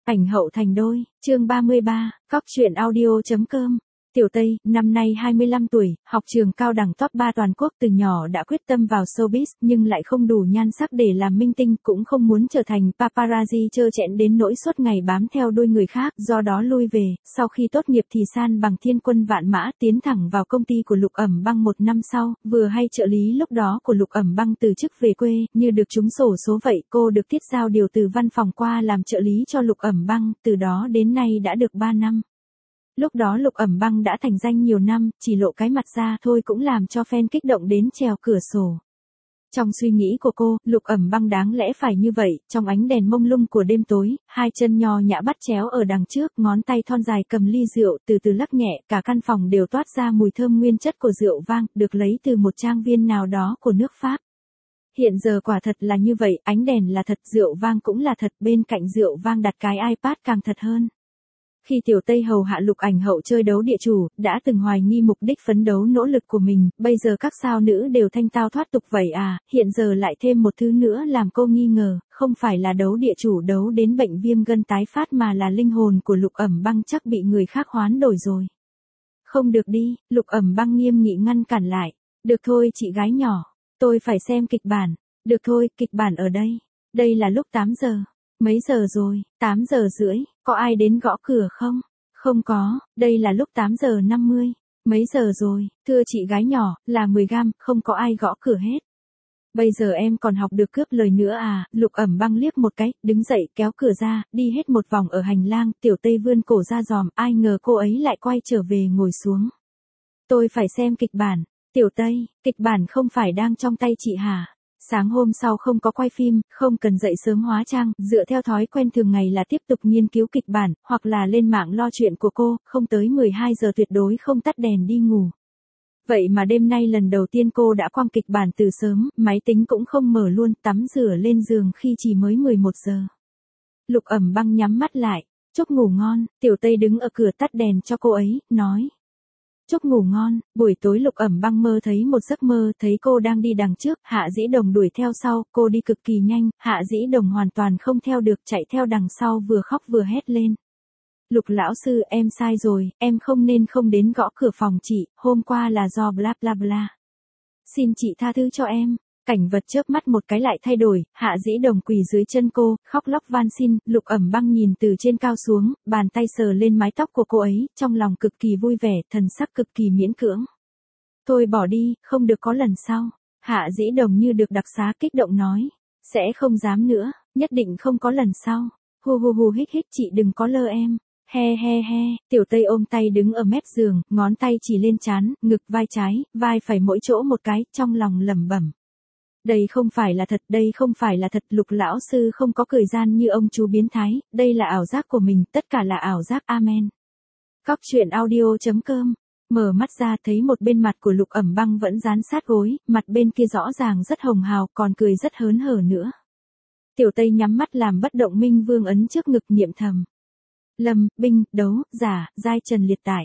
Ảnh hậu thành đôi, chương 33, Cóc truyện audio.com. Tiểu Tây, năm nay 25 tuổi, học trường cao đẳng top 3 toàn quốc, từ nhỏ đã quyết tâm vào showbiz, nhưng lại không đủ nhan sắc để làm minh tinh, cũng không muốn trở thành paparazzi trơ trẽn đến nỗi suốt ngày bám theo đuôi người khác, do đó lui về. Sau khi tốt nghiệp thì san bằng thiên quân vạn mã, tiến thẳng vào công ty của Lục Ẩm Băng. Một năm sau, vừa hay trợ lý lúc đó của Lục Ẩm Băng từ chức về quê, như được trúng xổ số vậy, cô được Tiết Giao điều từ văn phòng qua làm trợ lý cho Lục Ẩm Băng, từ đó đến nay đã được 3 năm. Lúc đó Lục Ẩm Băng đã thành danh nhiều năm, chỉ lộ cái mặt ra thôi cũng làm cho fan kích động đến trèo cửa sổ. Trong suy nghĩ của cô, Lục Ẩm Băng đáng lẽ phải như vậy, trong ánh đèn mông lung của đêm tối, hai chân nho nhã bắt chéo ở đằng trước, ngón tay thon dài cầm ly rượu, từ từ lắc nhẹ, cả căn phòng đều toát ra mùi thơm nguyên chất của rượu vang, được lấy từ một trang viên nào đó của nước Pháp. Hiện giờ quả thật là như vậy, ánh đèn là thật, rượu vang cũng là thật, bên cạnh rượu vang đặt cái iPad càng thật hơn. Khi Tiểu Tây hầu hạ Lục Ảnh Hậu chơi đấu địa chủ, đã từng hoài nghi mục đích phấn đấu nỗ lực của mình, bây giờ các sao nữ đều thanh tao thoát tục vậy à, hiện giờ lại thêm một thứ nữa làm cô nghi ngờ, không phải là đấu địa chủ đấu đến bệnh viêm gân tái phát mà là linh hồn của Lục Ẩm Băng chắc bị người khác hoán đổi rồi. Không được đi, Lục Ẩm Băng nghiêm nghị ngăn cản lại. Được thôi chị gái nhỏ, tôi phải xem kịch bản. Được thôi, kịch bản ở đây. Đây là lúc 8 giờ. Mấy giờ rồi? 8 giờ rưỡi, có ai đến gõ cửa không? Không có, đây là lúc 8 giờ 50. Mấy giờ rồi? Thưa chị gái nhỏ, là 10 gam, không có ai gõ cửa hết. Bây giờ em còn học được cướp lời nữa à? Lục Ẩm Băng liếc một cái, đứng dậy kéo cửa ra, đi hết một vòng ở hành lang, Tiểu Tây vươn cổ ra dòm, ai ngờ cô ấy lại quay trở về ngồi xuống. Tôi phải xem kịch bản. Tiểu Tây, kịch bản không phải đang trong tay chị hả? Sáng hôm sau không có quay phim, không cần dậy sớm hóa trang, dựa theo thói quen thường ngày là tiếp tục nghiên cứu kịch bản, hoặc là lên mạng lo chuyện của cô, không tới 12 giờ tuyệt đối không tắt đèn đi ngủ. Vậy mà đêm nay lần đầu tiên cô đã quăng kịch bản từ sớm, máy tính cũng không mở luôn, tắm rửa lên giường khi chỉ mới 11 giờ. Lục Ẩm Băng nhắm mắt lại, chúc ngủ ngon, Tiểu Tây đứng ở cửa tắt đèn cho cô ấy, nói. Chúc ngủ ngon. Buổi tối Lục Ẩm Băng mơ thấy một giấc mơ, thấy cô đang đi đằng trước, Hạ Dĩ Đồng đuổi theo sau, cô đi cực kỳ nhanh, Hạ Dĩ Đồng hoàn toàn không theo được, chạy theo đằng sau vừa khóc vừa hét lên. Lục lão sư, em sai rồi, em không đến gõ cửa phòng chị, hôm qua là do bla bla bla. Xin chị tha thứ cho em. Cảnh vật chớp mắt một cái lại thay đổi, Hạ Dĩ Đồng quỳ dưới chân cô, khóc lóc van xin, Lục Ẩm Băng nhìn từ trên cao xuống, bàn tay sờ lên mái tóc của cô ấy, trong lòng cực kỳ vui vẻ, thần sắc cực kỳ miễn cưỡng. Thôi bỏ đi, không được có lần sau. Hạ Dĩ Đồng như được đặc xá kích động nói, sẽ không dám nữa, nhất định không có lần sau. Hu hu hu hít hít, chị đừng có lơ em. He he he, Tiểu Tây ôm tay đứng ở mép giường, ngón tay chỉ lên trán, ngực, vai trái, vai phải mỗi chỗ một cái, trong lòng lẩm bẩm. Đây không phải là thật, đây không phải là thật, Lục lão sư không có cười gian như ông chú biến thái, đây là ảo giác của mình, tất cả là ảo giác, amen. Cóc truyện audio.com. Mở mắt ra thấy một bên mặt của Lục Ẩm Băng vẫn dán sát gối, mặt bên kia rõ ràng rất hồng hào, còn cười rất hớn hở nữa. Tiểu Tây nhắm mắt làm bất động minh vương ấn trước ngực niệm thầm. Lâm, binh, đấu, giả, giai trần liệt tại.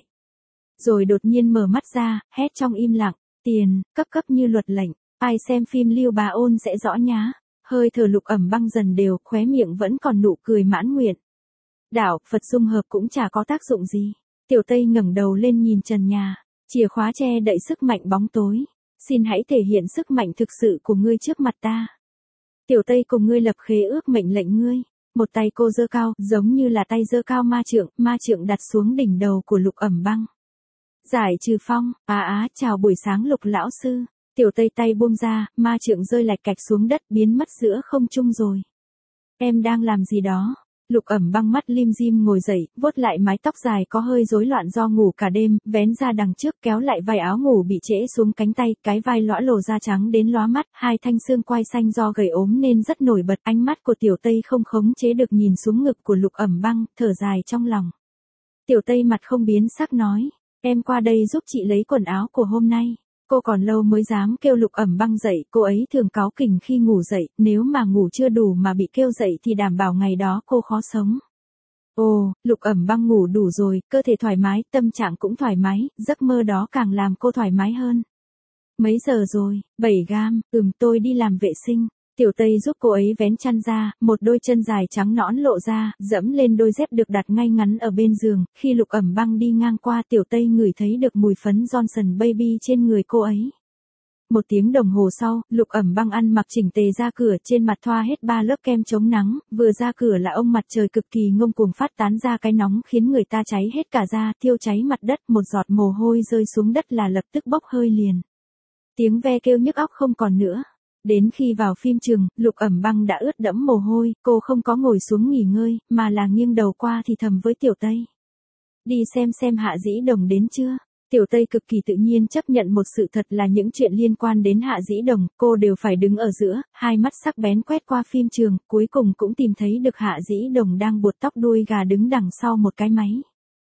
Rồi đột nhiên mở mắt ra, hét trong im lặng, tiền, cấp cấp như luật lệnh. Ai xem phim Lưu Bá Ôn sẽ rõ nhá. Hơi thở Lục Ẩm Băng dần đều, khóe miệng vẫn còn nụ cười mãn nguyện. Đạo Phật dung hợp cũng chả có tác dụng gì. Tiểu Tây ngẩng đầu lên nhìn trần nhà, chìa khóa che đậy sức mạnh bóng tối. Xin hãy thể hiện sức mạnh thực sự của ngươi trước mặt ta. Tiểu Tây cùng ngươi lập khế ước mệnh lệnh ngươi. Một tay cô giơ cao, giống như là tay giơ cao ma trượng đặt xuống đỉnh đầu của Lục Ẩm Băng. Giải trừ phong, chào buổi sáng Lục lão sư. Tiểu Tây tay buông ra, ma trượng rơi lạch cạch xuống đất, biến mất giữa không trung rồi. Em đang làm gì đó? Lục Ẩm Băng mắt lim dim ngồi dậy, vuốt lại mái tóc dài có hơi rối loạn do ngủ cả đêm, vén ra đằng trước kéo lại vai áo ngủ bị trễ xuống cánh tay, cái vai lõa lồ da trắng đến lóa mắt, hai thanh xương quai xanh do gầy ốm nên rất nổi bật, ánh mắt của Tiểu Tây không khống chế được nhìn xuống ngực của Lục Ẩm Băng, thở dài trong lòng. Tiểu Tây mặt không biến sắc nói, em qua đây giúp chị lấy quần áo của hôm nay. Cô còn lâu mới dám kêu Lục Ẩm Băng dậy, cô ấy thường cáu kỉnh khi ngủ dậy, nếu mà ngủ chưa đủ mà bị kêu dậy thì đảm bảo ngày đó cô khó sống. Ồ, Lục Ẩm Băng ngủ đủ rồi, cơ thể thoải mái, tâm trạng cũng thoải mái, giấc mơ đó càng làm cô thoải mái hơn. Mấy giờ rồi? 7 gam, tôi đi làm vệ sinh. Tiểu Tây giúp cô ấy vén chăn ra, một đôi chân dài trắng nõn lộ ra, dẫm lên đôi dép được đặt ngay ngắn ở bên giường, khi Lục Ẩm Băng đi ngang qua Tiểu Tây ngửi thấy được mùi phấn Johnson Baby trên người cô ấy. Một tiếng đồng hồ sau, Lục Ẩm Băng ăn mặc chỉnh tề ra cửa, trên mặt thoa hết 3 lớp kem chống nắng, vừa ra cửa là ông mặt trời cực kỳ ngông cuồng phát tán ra cái nóng khiến người ta cháy hết cả da, thiêu cháy mặt đất, một giọt mồ hôi rơi xuống đất là lập tức bốc hơi liền. Tiếng ve kêu nhức óc không còn nữa. Đến khi vào phim trường, Lục Ẩm Băng đã ướt đẫm mồ hôi, cô không có ngồi xuống nghỉ ngơi, mà là nghiêng đầu qua thì thầm với Tiểu Tây. Đi xem Hạ Dĩ Đồng đến chưa? Tiểu Tây cực kỳ tự nhiên chấp nhận một sự thật là những chuyện liên quan đến Hạ Dĩ Đồng, cô đều phải đứng ở giữa, hai mắt sắc bén quét qua phim trường, cuối cùng cũng tìm thấy được Hạ Dĩ Đồng đang buộc tóc đuôi gà đứng đằng sau một cái máy.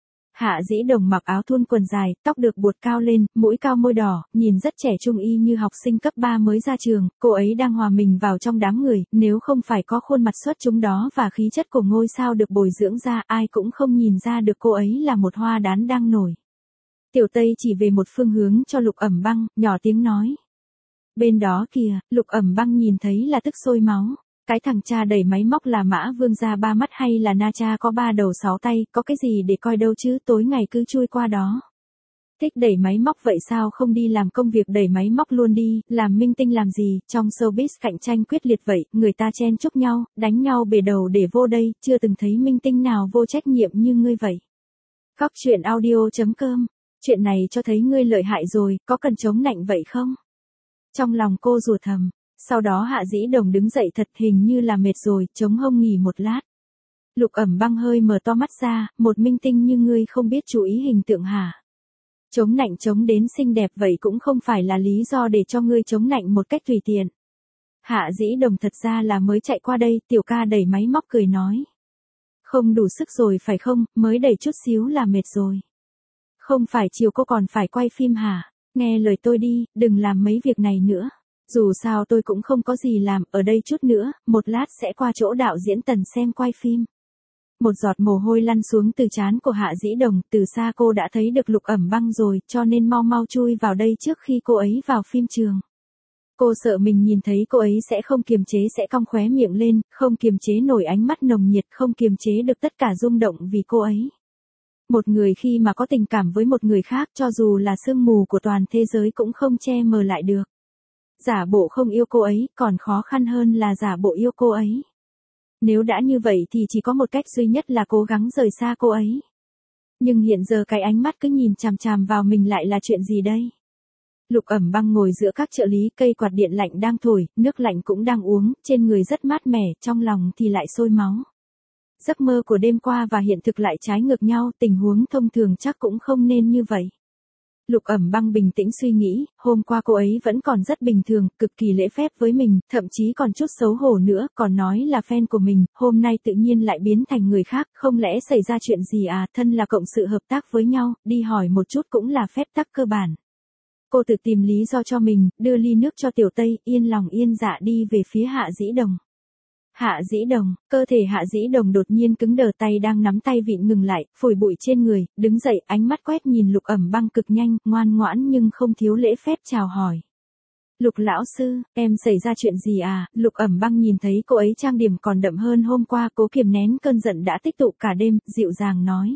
Hạ Dĩ Đồng mặc áo thun quần dài, tóc được buộc cao lên, mũi cao môi đỏ, nhìn rất trẻ trung y như học sinh cấp 3 mới ra trường, cô ấy đang hòa mình vào trong đám người, nếu không phải có khuôn mặt xuất chúng đó và khí chất của ngôi sao được bồi dưỡng ra, ai cũng không nhìn ra được cô ấy là một hoa đán đang nổi. Tiểu Tây chỉ về một phương hướng cho Lục Ẩm Băng, nhỏ tiếng nói. Bên đó kìa, Lục Ẩm Băng nhìn thấy là tức sôi máu. Cái thằng cha đẩy máy móc là Mã Vương ra 3 mắt hay là Na Cha có 3 đầu 6 tay, có cái gì để coi đâu chứ, tối ngày cứ chui qua đó. Thích đẩy máy móc vậy sao không đi làm công việc đẩy máy móc luôn đi, làm minh tinh làm gì, trong showbiz cạnh tranh quyết liệt vậy, người ta chen chúc nhau, đánh nhau bể đầu để vô đây, chưa từng thấy minh tinh nào vô trách nhiệm như ngươi vậy. Góc truyện audio.com. Chuyện này cho thấy ngươi lợi hại rồi, có cần chống nạnh vậy không? Trong lòng cô rủa thầm. Sau đó Hạ Dĩ Đồng đứng dậy thật hình như là mệt rồi, chống hông nghỉ một lát. Lục Ẩm Băng hơi mở to mắt ra, một minh tinh như ngươi không biết chú ý hình tượng hả? Chống nạnh chống đến xinh đẹp vậy cũng không phải là lý do để cho ngươi chống nạnh một cách tùy tiện. Hạ Dĩ Đồng thật ra là mới chạy qua đây, tiểu ca đẩy máy móc cười nói. Không đủ sức rồi phải không, mới đẩy chút xíu là mệt rồi. Không phải chiều cô còn phải quay phim hả? Nghe lời tôi đi, đừng làm mấy việc này nữa. Dù sao tôi cũng không có gì làm, ở đây chút nữa, một lát sẽ qua chỗ đạo diễn Tần xem quay phim. Một giọt mồ hôi lăn xuống từ trán của Hạ Dĩ Đồng, từ xa cô đã thấy được Lục Ẩm Băng rồi, cho nên mau mau chui vào đây trước khi cô ấy vào phim trường. Cô sợ mình nhìn thấy cô ấy sẽ không kiềm chế sẽ cong khóe miệng lên, không kiềm chế nổi ánh mắt nồng nhiệt, không kiềm chế được tất cả rung động vì cô ấy. Một người khi mà có tình cảm với một người khác cho dù là sương mù của toàn thế giới cũng không che mờ lại được. Giả bộ không yêu cô ấy, còn khó khăn hơn là giả bộ yêu cô ấy. Nếu đã như vậy thì chỉ có một cách duy nhất là cố gắng rời xa cô ấy. Nhưng hiện giờ cái ánh mắt cứ nhìn chằm chằm vào mình lại là chuyện gì đây? Lục Ẩm Băng ngồi giữa các trợ lý, cây quạt điện lạnh đang thổi, nước lạnh cũng đang uống, trên người rất mát mẻ, trong lòng thì lại sôi máu. Giấc mơ của đêm qua và hiện thực lại trái ngược nhau, tình huống thông thường chắc cũng không nên như vậy. Lục Ẩm Băng bình tĩnh suy nghĩ, hôm qua cô ấy vẫn còn rất bình thường, cực kỳ lễ phép với mình, thậm chí còn chút xấu hổ nữa, còn nói là fan của mình, hôm nay tự nhiên lại biến thành người khác, không lẽ xảy ra chuyện gì à, thân là cộng sự hợp tác với nhau, đi hỏi một chút cũng là phép tắc cơ bản. Cô tự tìm lý do cho mình, đưa ly nước cho Tiểu Tây, yên lòng yên dạ đi về phía Hạ Dĩ Đồng. Hạ Dĩ Đồng, cơ thể Hạ Dĩ Đồng đột nhiên cứng đờ, tay đang nắm tay vịn ngừng lại, phủi bụi trên người, đứng dậy, ánh mắt quét nhìn Lục Ẩm Băng cực nhanh, ngoan ngoãn nhưng không thiếu lễ phép chào hỏi. Lục lão sư, em xảy ra chuyện gì à? Lục Ẩm Băng nhìn thấy cô ấy trang điểm còn đậm hơn hôm qua, cố kiềm nén cơn giận đã tích tụ cả đêm, dịu dàng nói.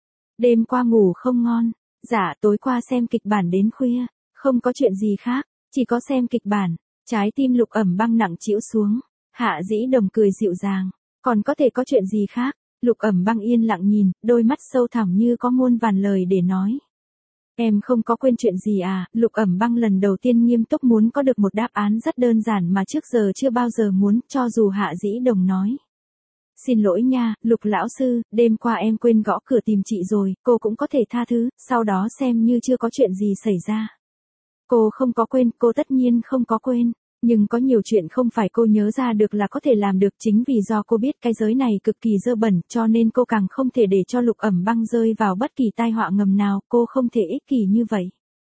Đêm qua ngủ không ngon, dạ tối qua xem kịch bản đến khuya, không có chuyện gì khác, chỉ có xem kịch bản. Trái tim Lục Ẩm Băng nặng trĩu xuống. Hạ Dĩ Đồng cười dịu dàng, còn có thể có chuyện gì khác? Lục Ẩm Băng yên lặng nhìn, đôi mắt sâu thẳm như có muôn vàn lời để nói. Em không có quên chuyện gì à? Lục Ẩm Băng lần đầu tiên nghiêm túc muốn có được một đáp án rất đơn giản mà trước giờ chưa bao giờ muốn, cho dù Hạ Dĩ Đồng nói. Xin lỗi nha, Lục lão sư, đêm qua em quên gõ cửa tìm chị rồi, cô cũng có thể tha thứ, sau đó xem như chưa có chuyện gì xảy ra. Cô không có quên, cô tất nhiên không có quên. Nhưng có nhiều chuyện không phải cô nhớ ra được là có thể làm được, chính vì do cô biết cái giới này cực kỳ dơ bẩn, cho nên cô càng không thể để cho Lục Ẩm Băng rơi vào bất kỳ tai họa ngầm nào, cô không thể ích kỷ như vậy.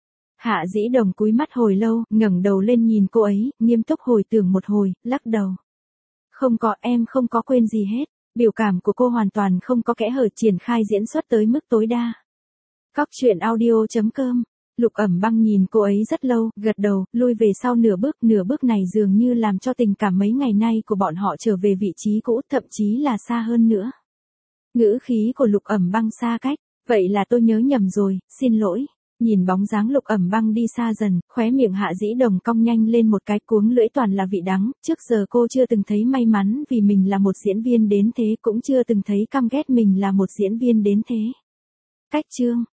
Hạ Dĩ Đồng cúi mắt hồi lâu, ngẩng đầu lên nhìn cô ấy, nghiêm túc hồi tưởng một hồi, lắc đầu. Không có, em không có quên gì hết, biểu cảm của cô hoàn toàn không có kẽ hở, triển khai diễn xuất tới mức tối đa. Góc truyện audio.com Lục Ẩm Băng nhìn cô ấy rất lâu, gật đầu, lui về sau nửa bước này dường như làm cho tình cảm mấy ngày nay của bọn họ trở về vị trí cũ, thậm chí là xa hơn nữa. Ngữ khí của Lục Ẩm Băng xa cách, vậy là tôi nhớ nhầm rồi, xin lỗi. Nhìn bóng dáng Lục Ẩm Băng đi xa dần, khóe miệng Hạ Dĩ Đồng cong nhanh lên một cái, cuống lưỡi toàn là vị đắng, trước giờ cô chưa từng thấy may mắn vì mình là một diễn viên đến thế, cũng chưa từng thấy căm ghét mình là một diễn viên đến thế. Cách chương